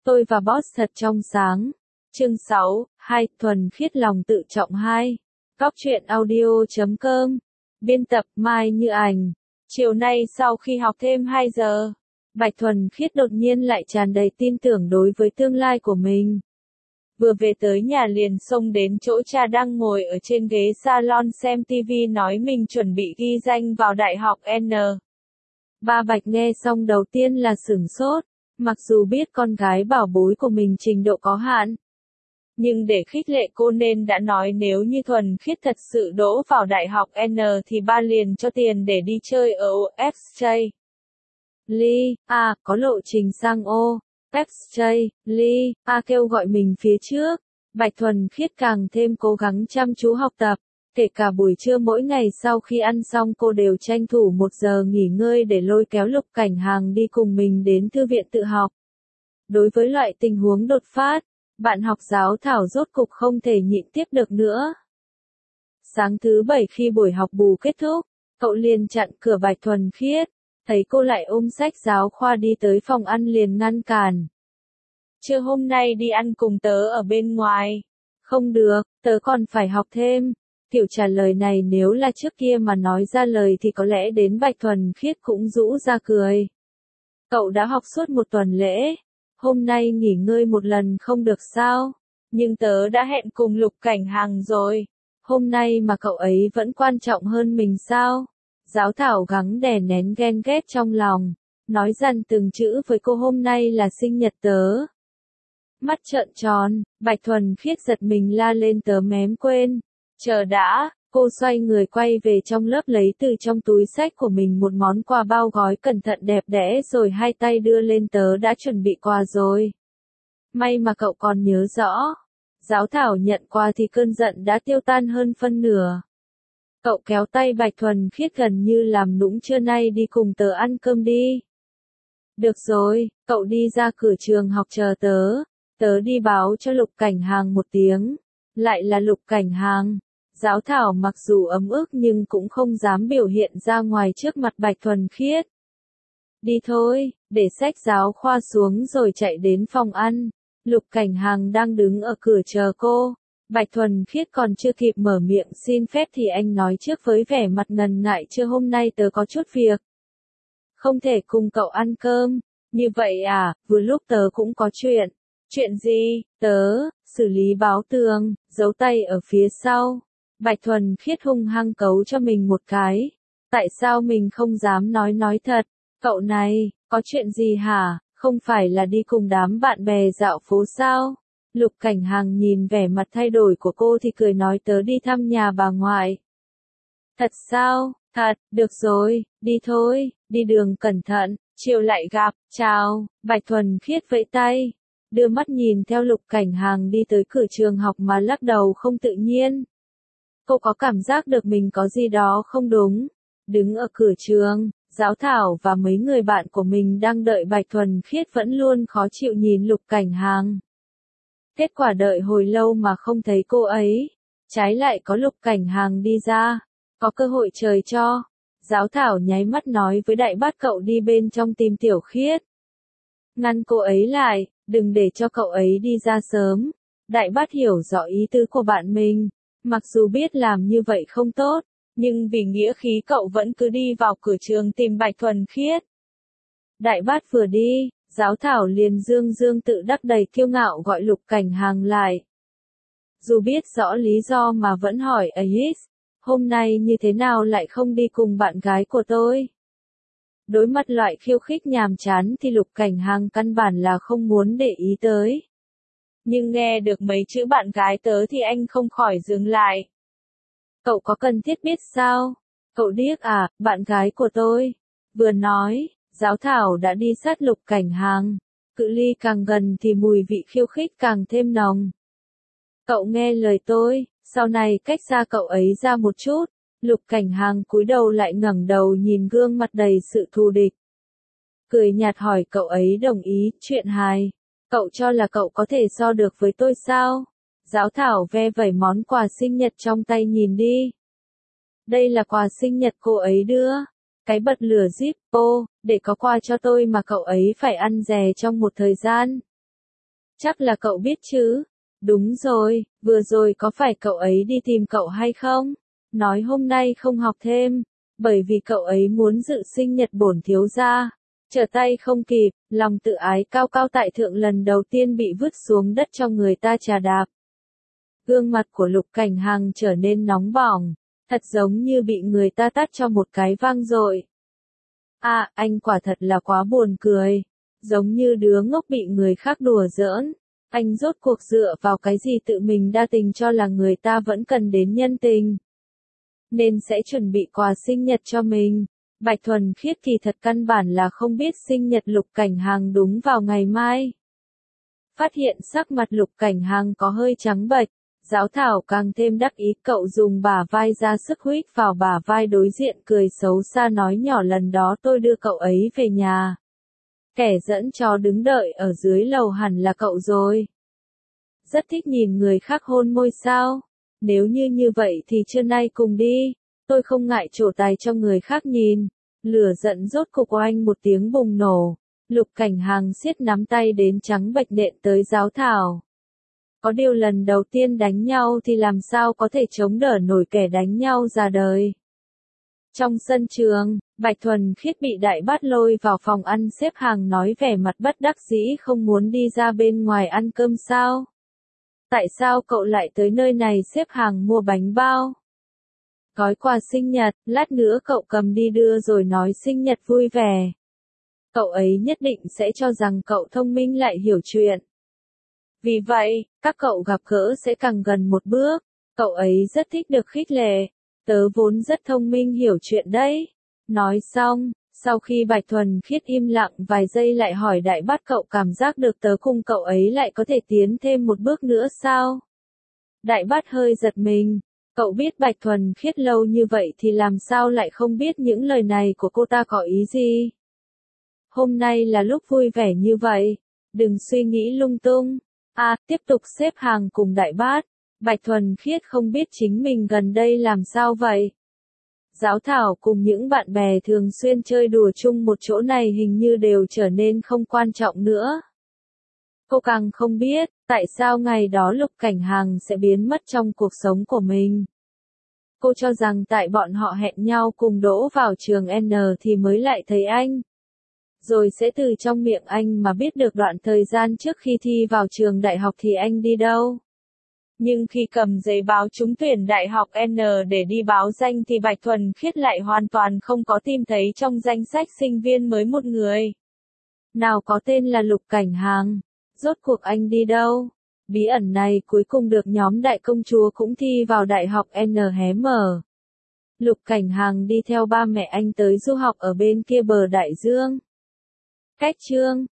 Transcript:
Tôi và boss thật trong sáng. Chương 6, 2, thuần khiết lòng tự trọng 2. Góc truyện audio.com. Biên tập Mai Như Ảnh. Chiều nay sau khi học thêm 2 giờ, Bạch Thuần Khiết đột nhiên lại tràn đầy tin tưởng đối với tương lai của mình. Vừa về tới nhà liền xông đến chỗ cha đang ngồi ở trên ghế salon xem TV nói mình chuẩn bị ghi danh vào đại học N. Ba Bạch nghe xong đầu tiên là sửng sốt, mặc dù biết con gái bảo bối của mình trình độ có hạn. Nhưng để khích lệ cô nên đã nói nếu như Thuần Khiết thật sự đỗ vào đại học N thì ba liền cho tiền để đi chơi ở OFJ. Lee, có lộ trình sang OFJ, Lee, kêu gọi mình phía trước. Bạch Thuần Khiết càng thêm cố gắng chăm chú học tập. Kể cả buổi trưa mỗi ngày sau khi ăn xong cô đều tranh thủ 1 giờ nghỉ ngơi để lôi kéo Lục Cảnh Hàng đi cùng mình đến thư viện tự học. Đối với loại tình huống đột phát, bạn học giáo Thảo rốt cục không thể nhịn tiếp được nữa. Sáng thứ 7 khi buổi học bù kết thúc, cậu liền chặn cửa Bạch Thuần Khiết, thấy cô lại ôm sách giáo khoa đi tới phòng ăn liền ngăn cản. Trưa hôm nay đi ăn cùng tớ ở bên ngoài. Không được, tớ còn phải học thêm. Kiểu trả lời này nếu là trước kia mà nói ra lời thì có lẽ đến Bạch Thuần Khiết cũng rũ ra cười. Cậu đã học suốt 1 tuần lễ, hôm nay nghỉ ngơi một lần không được sao? Nhưng tớ đã hẹn cùng Lục Cảnh Hàng rồi. Hôm nay mà cậu ấy vẫn quan trọng hơn mình sao? Giáo Thảo gắng đè nén ghen ghét trong lòng, nói dằn từng chữ với cô hôm nay là sinh nhật tớ. Mắt trợn tròn, Bạch Thuần Khiết giật mình la lên tớ mém quên. Chờ đã, cô xoay người quay về trong lớp lấy từ trong túi sách của mình một món quà bao gói cẩn thận đẹp đẽ rồi hai tay đưa lên tớ đã chuẩn bị quà rồi. May mà cậu còn nhớ rõ. Giáo Thảo nhận quà thì cơn giận đã tiêu tan hơn phân nửa. Cậu kéo tay Bạch Thuần Khiết gần như làm nũng trưa nay đi cùng tớ ăn cơm đi. Được rồi, cậu đi ra cửa trường học chờ tớ. Tớ đi báo cho Lục Cảnh Hàng một tiếng. Lại là Lục Cảnh Hàng. Giáo Thảo mặc dù ấm ức nhưng cũng không dám biểu hiện ra ngoài trước mặt Bạch Thuần Khiết. Đi thôi, để sách giáo khoa xuống rồi chạy đến phòng ăn. Lục Cảnh Hàng đang đứng ở cửa chờ cô. Bạch Thuần Khiết còn chưa kịp mở miệng xin phép thì anh nói trước với vẻ mặt ngần ngại chưa hôm nay tớ có chút việc. Không thể cùng cậu ăn cơm. Như vậy à, vừa lúc tớ cũng có chuyện. Chuyện gì? Tớ, xử lý báo tường, giấu tay ở phía sau. Bạch Thuần Khiết hung hăng cấu cho mình một cái. Tại sao mình không dám nói thật? Cậu này, có chuyện gì hả? Không phải là đi cùng đám bạn bè dạo phố sao? Lục Cảnh Hàng nhìn vẻ mặt thay đổi của cô thì cười nói tớ đi thăm nhà bà ngoại. Thật sao? Thật, được rồi, đi thôi, đi đường cẩn thận, chiều lại gặp, chào, Bạch Thuần Khiết vẫy tay. Đưa mắt nhìn theo Lục Cảnh Hàng đi tới cửa trường học mà lắc đầu không tự nhiên. Cô có cảm giác được mình có gì đó không đúng. Đứng ở cửa trường, Giáo Thảo và mấy người bạn của mình đang đợi Bạch Thuần Khiết vẫn luôn khó chịu nhìn Lục Cảnh Hàng. Kết quả đợi hồi lâu mà không thấy cô ấy. Trái lại có Lục Cảnh Hàng đi ra. Có cơ hội trời cho. Giáo Thảo nháy mắt nói với Đại Bát cậu đi bên trong tìm Tiểu Khiết. Ngăn cô ấy lại, đừng để cho cậu ấy đi ra sớm. Đại Bát hiểu rõ ý tứ của bạn mình. Mặc dù biết làm như vậy không tốt, nhưng vì nghĩa khí cậu vẫn cứ đi vào cửa trường tìm Bạch Thuần Khiết. Đại Bát vừa đi, Giáo Thảo liền dương tự đắc đầy kiêu ngạo gọi Lục Cảnh Hàng lại. Dù biết rõ lý do mà vẫn hỏi Ahis, hôm nay như thế nào lại không đi cùng bạn gái của tôi? Đối mặt loại khiêu khích nhàm chán thì Lục Cảnh Hàng căn bản là không muốn để ý tới. Nhưng nghe được mấy chữ bạn gái tớ thì anh không khỏi dừng lại. Cậu có cần thiết biết sao? Cậu điếc à, bạn gái của tôi. Vừa nói, Giáo Thảo đã đi sát Lục Cảnh Hàng. Cự ly càng gần thì mùi vị khiêu khích càng thêm nồng. Cậu nghe lời tôi, sau này cách xa cậu ấy ra một chút. Lục Cảnh Hàng cúi đầu lại ngẩng đầu nhìn gương mặt đầy sự thù địch. Cười nhạt hỏi cậu ấy đồng ý, chuyện hài. Cậu cho là cậu có thể so được với tôi sao? Giáo Thảo ve vẩy món quà sinh nhật trong tay nhìn đi. Đây là quà sinh nhật cô ấy đưa. Cái bật lửa Zippo, để có quà cho tôi mà cậu ấy phải ăn dè trong một thời gian. Chắc là cậu biết chứ. Đúng rồi, vừa rồi có phải cậu ấy đi tìm cậu hay không? Nói hôm nay không học thêm, bởi vì cậu ấy muốn dự sinh nhật bổn thiếu gia. Trở tay không kịp, lòng tự ái cao cao tại thượng lần đầu tiên bị vứt xuống đất cho người ta chà đạp. Gương mặt của Lục Cảnh Hằng trở nên nóng bỏng, thật giống như bị người ta tát cho một cái vang dội. À, anh quả thật là quá buồn cười, giống như đứa ngốc bị người khác đùa giỡn. Anh rốt cuộc dựa vào cái gì tự mình đa tình cho là người ta vẫn cần đến nhân tình. Nên sẽ chuẩn bị quà sinh nhật cho mình. Bạch Thuần Khiết kỳ thật căn bản là không biết sinh nhật Lục Cảnh Hằng đúng vào ngày mai. Phát hiện sắc mặt Lục Cảnh Hằng có hơi trắng bệch, Giáo Thảo càng thêm đắc ý, cậu dùng bả vai ra sức huýt vào bả vai đối diện, cười xấu xa nói nhỏ, lần đó tôi đưa cậu ấy về nhà. Kẻ dẫn chó đứng đợi ở dưới lầu hẳn là cậu rồi. Rất thích nhìn người khác hôn môi sao? Nếu như vậy thì trưa nay cùng đi, tôi không ngại trổ tài cho người khác nhìn. Lửa giận rốt cục của anh một tiếng bùng nổ. Lục Cảnh Hằng siết nắm tay đến trắng bệch nện tới Giáo Thảo. Có điều lần đầu tiên đánh nhau thì làm sao có thể chống đỡ nổi kẻ đánh nhau già đời. Trong sân trường, Bạch Thuần Khiết bị Đại Bát lôi vào phòng ăn xếp hàng nói vẻ mặt bất đắc dĩ không muốn đi ra bên ngoài ăn cơm sao? Tại sao cậu lại tới nơi này xếp hàng mua bánh bao? Gói quà sinh nhật, lát nữa cậu cầm đi đưa rồi nói sinh nhật vui vẻ. Cậu ấy nhất định sẽ cho rằng cậu thông minh lại hiểu chuyện. Vì vậy, các cậu gặp gỡ sẽ càng gần một bước. Cậu ấy rất thích được khích lệ. Tớ vốn rất thông minh hiểu chuyện đấy. Nói xong, sau khi Bạch Thuần Khiết im lặng vài giây lại hỏi Đại Bát, cậu cảm giác được tớ cùng cậu ấy lại có thể tiến thêm một bước nữa sao? Đại Bát hơi giật mình. Cậu biết Bạch Thuần Khiết lâu như vậy thì làm sao lại không biết những lời này của cô ta có ý gì? Hôm nay là lúc vui vẻ như vậy. Đừng suy nghĩ lung tung. À, tiếp tục xếp hàng cùng Đại Bát. Bạch Thuần Khiết không biết chính mình gần đây làm sao vậy. Giáo Thảo cùng những bạn bè thường xuyên chơi đùa chung một chỗ này hình như đều trở nên không quan trọng nữa. Cô càng không biết, tại sao ngày đó Lục Cảnh Hằng sẽ biến mất trong cuộc sống của mình. Cô cho rằng tại bọn họ hẹn nhau cùng đỗ vào trường N thì mới lại thấy anh. Rồi sẽ từ trong miệng anh mà biết được đoạn thời gian trước khi thi vào trường đại học thì anh đi đâu. Nhưng khi cầm giấy báo trúng tuyển đại học N để đi báo danh thì Bạch Thuần Khiết lại hoàn toàn không có tìm thấy trong danh sách sinh viên mới một người. Nào có tên là Lục Cảnh Hằng. Rốt cuộc anh đi đâu? Bí ẩn này cuối cùng được nhóm đại công chúa cũng thi vào đại học N hé mở. Lục Cảnh Hằng đi theo ba mẹ anh tới du học ở bên kia bờ đại dương. Cách chương